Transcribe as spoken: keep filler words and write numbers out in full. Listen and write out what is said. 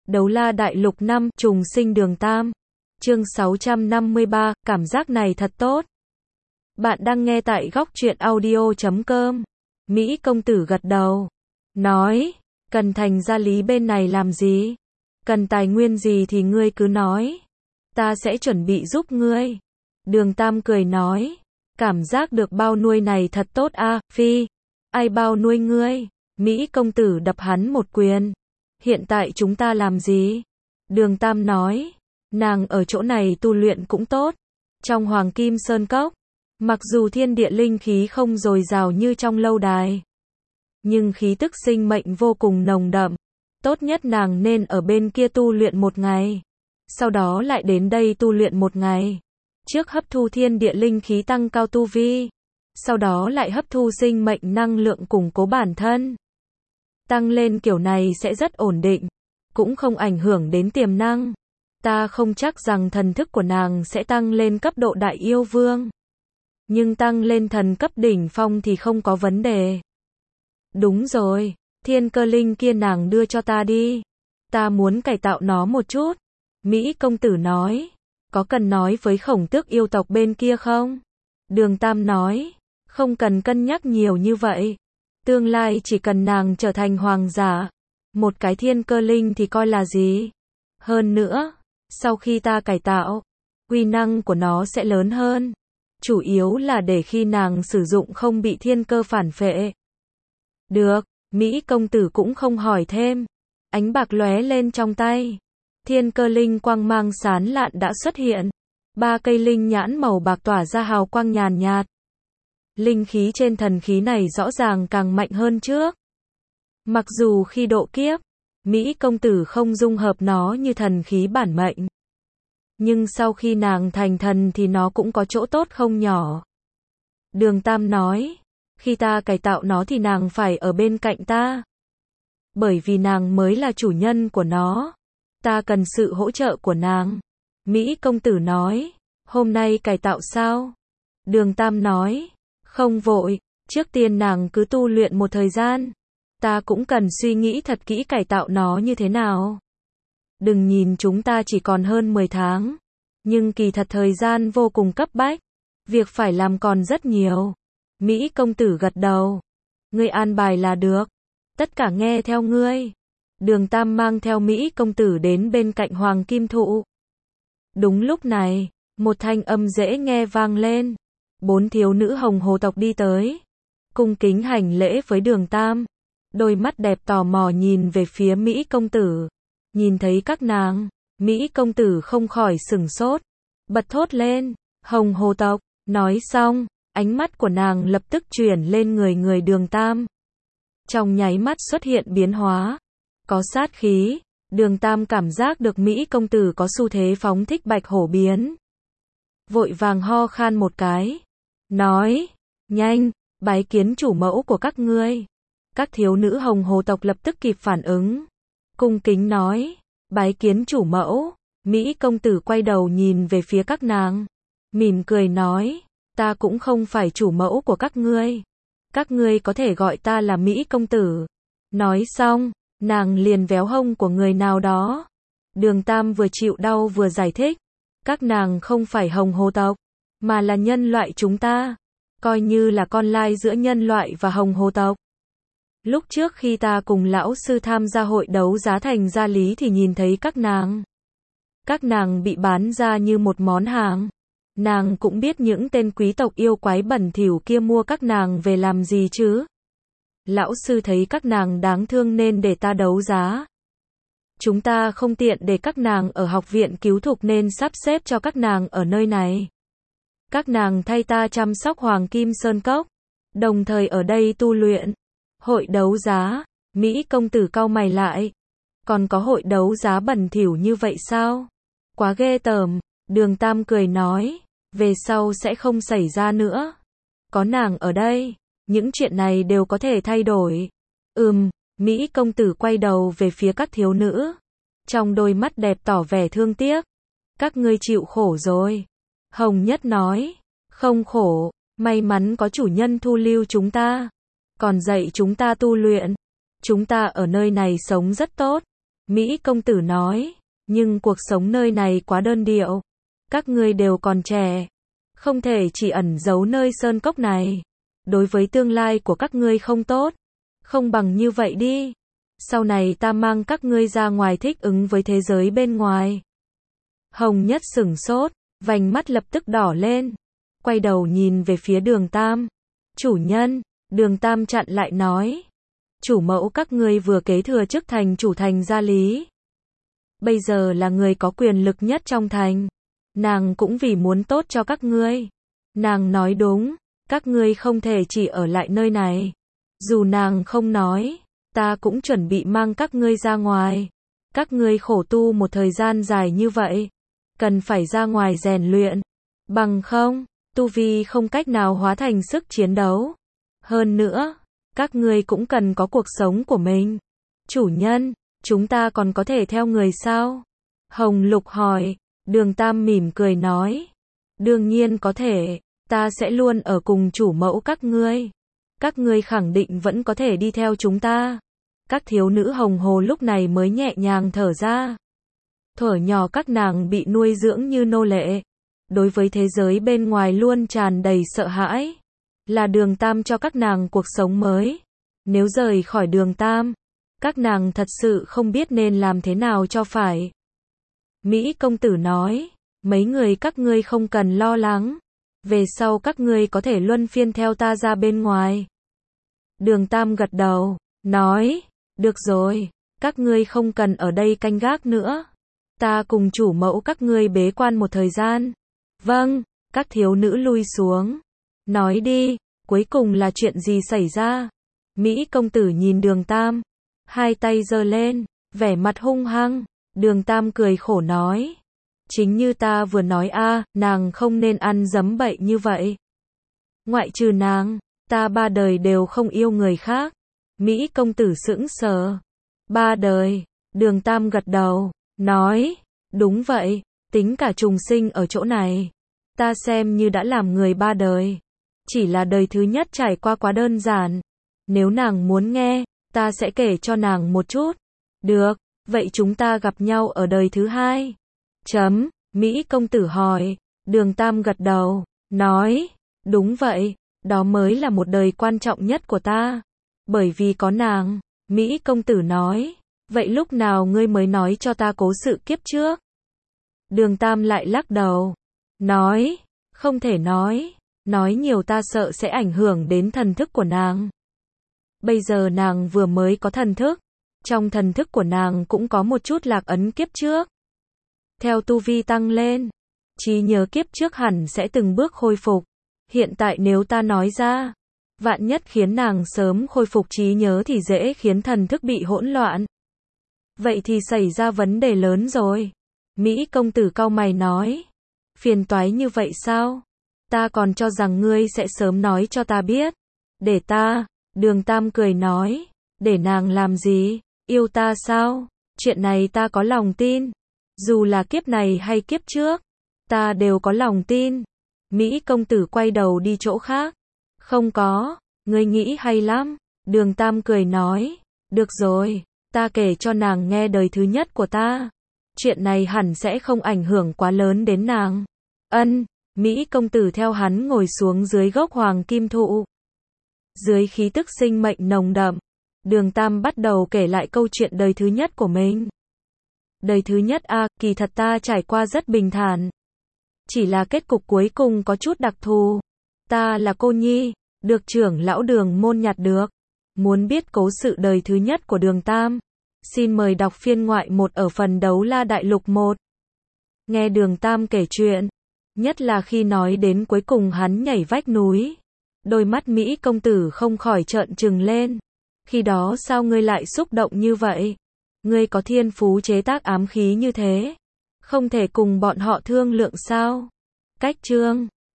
Đấu La Đại Lục năm, Trùng Sinh Đường Tam. Chương sáu trăm năm mươi ba, cảm giác này thật tốt. Bạn đang nghe tại góc truyện audio chấm com. Mỹ công tử gật đầu. Nói, cần thành gia lý bên này làm gì? Cần tài nguyên gì thì ngươi cứ nói. Ta sẽ chuẩn bị giúp ngươi. Đường Tam cười nói, cảm giác được bao nuôi này thật tốt a, à, phi. Ai bao nuôi ngươi? Mỹ công tử đập hắn một quyền. Hiện tại chúng ta làm gì? Đường Tam nói, nàng ở chỗ này tu luyện cũng tốt. Trong Hoàng Kim Sơn Cốc, mặc dù thiên địa linh khí không dồi dào như trong lâu đài, nhưng khí tức sinh mệnh vô cùng nồng đậm. Tốt nhất nàng nên ở bên kia tu luyện một ngày, sau đó lại đến đây tu luyện một ngày. Trước hấp thu thiên địa linh khí tăng cao tu vi, sau đó lại hấp thu sinh mệnh năng lượng củng cố bản thân. Tăng lên kiểu này sẽ rất ổn định, cũng không ảnh hưởng đến tiềm năng. Ta không chắc rằng thần thức của nàng sẽ tăng lên cấp độ đại yêu vương, nhưng tăng lên thần cấp đỉnh phong thì không có vấn đề. Đúng rồi, thiên cơ linh kia nàng đưa cho ta đi. Ta muốn cải tạo nó một chút. Mỹ công tử nói, có cần nói với khổng tước yêu tộc bên kia không? Đường Tam nói, không cần cân nhắc nhiều như vậy. Tương lai chỉ cần nàng trở thành hoàng giả, một cái thiên cơ linh thì coi là gì? Hơn nữa, sau khi ta cải tạo, uy năng của nó sẽ lớn hơn. Chủ yếu là để khi nàng sử dụng không bị thiên cơ phản phệ. Được, Mỹ công tử cũng không hỏi thêm. Ánh bạc lóe lên trong tay. Thiên cơ linh quang mang sáng lạn đã xuất hiện. Ba cây linh nhãn màu bạc tỏa ra hào quang nhàn nhạt. Linh khí trên thần khí này rõ ràng càng mạnh hơn trước. Mặc dù khi độ kiếp, Mỹ công tử không dung hợp nó như thần khí bản mệnh, nhưng sau khi nàng thành thần thì nó cũng có chỗ tốt không nhỏ. Đường Tam nói, khi ta cải tạo nó thì nàng phải ở bên cạnh ta. Bởi vì nàng mới là chủ nhân của nó. Ta cần sự hỗ trợ của nàng. Mỹ công tử nói, hôm nay cải tạo sao? Đường Tam nói, không vội, trước tiên nàng cứ tu luyện một thời gian. Ta cũng cần suy nghĩ thật kỹ cải tạo nó như thế nào. Đừng nhìn chúng ta chỉ còn hơn mười tháng, nhưng kỳ thật thời gian vô cùng cấp bách. Việc phải làm còn rất nhiều. Mỹ công tử gật đầu. Ngươi an bài là được. Tất cả nghe theo ngươi. Đường Tam mang theo Mỹ công tử đến bên cạnh Hoàng Kim Thụ. Đúng lúc này, một thanh âm dễ nghe vang lên. Bốn thiếu nữ hồng hồ tộc đi tới, cung kính hành lễ với Đường Tam. Đôi mắt đẹp tò mò nhìn về phía Mỹ công tử. Nhìn thấy các nàng, Mỹ công tử không khỏi sửng sốt, bật thốt lên, hồng hồ tộc. Nói xong, ánh mắt của nàng lập tức chuyển lên người người Đường Tam. Trong nháy mắt xuất hiện biến hóa, có sát khí. Đường Tam cảm giác được Mỹ công tử có xu thế phóng thích bạch hổ biến. Vội vàng ho khan một cái, nói, nhanh, bái kiến chủ mẫu của các ngươi. Các thiếu nữ hồng hồ tộc lập tức kịp phản ứng, cung kính nói, bái kiến chủ mẫu. Mỹ công tử quay đầu nhìn về phía các nàng, mỉm cười nói, ta cũng không phải chủ mẫu của các ngươi. Các ngươi có thể gọi ta là Mỹ công tử. Nói xong, nàng liền véo hông của người nào đó. Đường Tam vừa chịu đau vừa giải thích, các nàng không phải hồng hồ tộc, mà là nhân loại chúng ta, coi như là con lai giữa nhân loại và hồng hồ tộc. Lúc trước khi ta cùng lão sư tham gia hội đấu giá thành gia lý thì nhìn thấy các nàng. Các nàng bị bán ra như một món hàng. Nàng cũng biết những tên quý tộc yêu quái bẩn thỉu kia mua các nàng về làm gì chứ. Lão sư thấy các nàng đáng thương nên để ta đấu giá. Chúng ta không tiện để các nàng ở học viện cứu thục nên sắp xếp cho các nàng ở nơi này. Các nàng thay ta chăm sóc Hoàng Kim Sơn Cốc, đồng thời ở đây tu luyện. Hội đấu giá, Mỹ công tử cau mày lại. Còn có hội đấu giá bẩn thỉu như vậy sao? Quá ghê tởm. Đường Tam cười nói, về sau sẽ không xảy ra nữa. Có nàng ở đây, những chuyện này đều có thể thay đổi. Ừm, Mỹ công tử quay đầu về phía các thiếu nữ. Trong đôi mắt đẹp tỏ vẻ thương tiếc. Các ngươi chịu khổ rồi. Hồng Nhất nói, không khổ, may mắn có chủ nhân thu lưu chúng ta. Còn dạy chúng ta tu luyện. Chúng ta ở nơi này sống rất tốt. Mỹ công tử nói, nhưng cuộc sống nơi này quá đơn điệu. Các ngươi đều còn trẻ. Không thể chỉ ẩn giấu nơi sơn cốc này. Đối với tương lai của các ngươi không tốt. Không bằng như vậy đi. Sau này ta mang các ngươi ra ngoài thích ứng với thế giới bên ngoài. Hồng Nhất sửng sốt, vành mắt lập tức đỏ lên. Quay đầu nhìn về phía Đường Tam. Chủ nhân, Đường Tam chặn lại nói. Chủ mẫu các ngươi vừa kế thừa chức thành chủ thành Gia Lý. Bây giờ là người có quyền lực nhất trong thành. Nàng cũng vì muốn tốt cho các ngươi. Nàng nói đúng, các ngươi không thể chỉ ở lại nơi này. Dù nàng không nói, ta cũng chuẩn bị mang các ngươi ra ngoài. Các ngươi khổ tu một thời gian dài như vậy, cần phải ra ngoài rèn luyện. Bằng không, tu vi không cách nào hóa thành sức chiến đấu. Hơn nữa, các ngươi cũng cần có cuộc sống của mình. Chủ nhân, chúng ta còn có thể theo người sao? Hồng Lục hỏi. Đường Tam mỉm cười nói. Đương nhiên có thể, ta sẽ luôn ở cùng chủ mẫu các ngươi. Các ngươi khẳng định vẫn có thể đi theo chúng ta. Các thiếu nữ hồng hồ lúc này mới nhẹ nhàng thở ra. Thuở nhỏ các nàng bị nuôi dưỡng như nô lệ. Đối với thế giới bên ngoài luôn tràn đầy sợ hãi. Là Đường Tam cho các nàng cuộc sống mới. Nếu rời khỏi Đường Tam, các nàng thật sự không biết nên làm thế nào cho phải. Mỹ công tử nói, mấy người các ngươi không cần lo lắng. Về sau các ngươi có thể luân phiên theo ta ra bên ngoài. Đường Tam gật đầu, nói, được rồi, các ngươi không cần ở đây canh gác nữa. Ta cùng chủ mẫu các ngươi bế quan một thời gian. Vâng, các thiếu nữ lui xuống. Nói đi, cuối cùng là chuyện gì xảy ra? Mỹ công tử nhìn Đường Tam, hai tay giơ lên, vẻ mặt hung hăng. Đường Tam cười khổ nói, chính như ta vừa nói a, nàng không nên ăn dấm bậy như vậy. Ngoại trừ nàng, ta ba đời đều không yêu người khác. Mỹ công tử sững sờ. Ba đời, Đường Tam gật đầu, nói, đúng vậy, tính cả trùng sinh ở chỗ này. Ta xem như đã làm người ba đời. Chỉ là đời thứ nhất trải qua quá đơn giản. Nếu nàng muốn nghe, ta sẽ kể cho nàng một chút. Được, vậy chúng ta gặp nhau ở đời thứ hai. Chấm, Mỹ công tử hỏi. Đường Tam gật đầu, nói, đúng vậy, đó mới là một đời quan trọng nhất của ta. Bởi vì có nàng. Mỹ công tử nói, vậy lúc nào ngươi mới nói cho ta cố sự kiếp trước? Đường Tam lại lắc đầu, nói, không thể nói, nói nhiều ta sợ sẽ ảnh hưởng đến thần thức của nàng. Bây giờ nàng vừa mới có thần thức, trong thần thức của nàng cũng có một chút lạc ấn kiếp trước. Theo tu vi tăng lên, trí nhớ kiếp trước hẳn sẽ từng bước khôi phục. Hiện tại nếu ta nói ra, vạn nhất khiến nàng sớm khôi phục trí nhớ thì dễ khiến thần thức bị hỗn loạn. Vậy thì xảy ra vấn đề lớn rồi. Mỹ công tử cau mày nói, phiền toái như vậy sao? Ta còn cho rằng ngươi sẽ sớm nói cho ta biết. Để ta, Đường Tam cười nói, để nàng làm gì? Yêu ta sao? Chuyện này ta có lòng tin. Dù là kiếp này hay kiếp trước, ta đều có lòng tin. Mỹ công tử quay đầu đi chỗ khác. Không có, ngươi nghĩ hay lắm. Đường Tam cười nói, được rồi, ta kể cho nàng nghe đời thứ nhất của ta. Chuyện này hẳn sẽ không ảnh hưởng quá lớn đến nàng. Ân, Mỹ công tử theo hắn ngồi xuống dưới gốc hoàng kim thụ. Dưới khí tức sinh mệnh nồng đậm, Đường Tam bắt đầu kể lại câu chuyện đời thứ nhất của mình. Đời thứ nhất a, à, kỳ thật ta trải qua rất bình thản. Chỉ là kết cục cuối cùng có chút đặc thù. Ta là cô nhi, được trưởng lão Đường môn nhặt được. Muốn biết cố sự đời thứ nhất của Đường Tam? Xin mời đọc phiên ngoại một ở phần Đấu La Đại Lục một. Nghe Đường Tam kể chuyện, nhất là khi nói đến cuối cùng hắn nhảy vách núi, đôi mắt Mỹ công tử không khỏi trợn trừng lên. Khi đó sao ngươi lại xúc động như vậy? Ngươi có thiên phú chế tác ám khí như thế, không thể cùng bọn họ thương lượng sao? Cách chương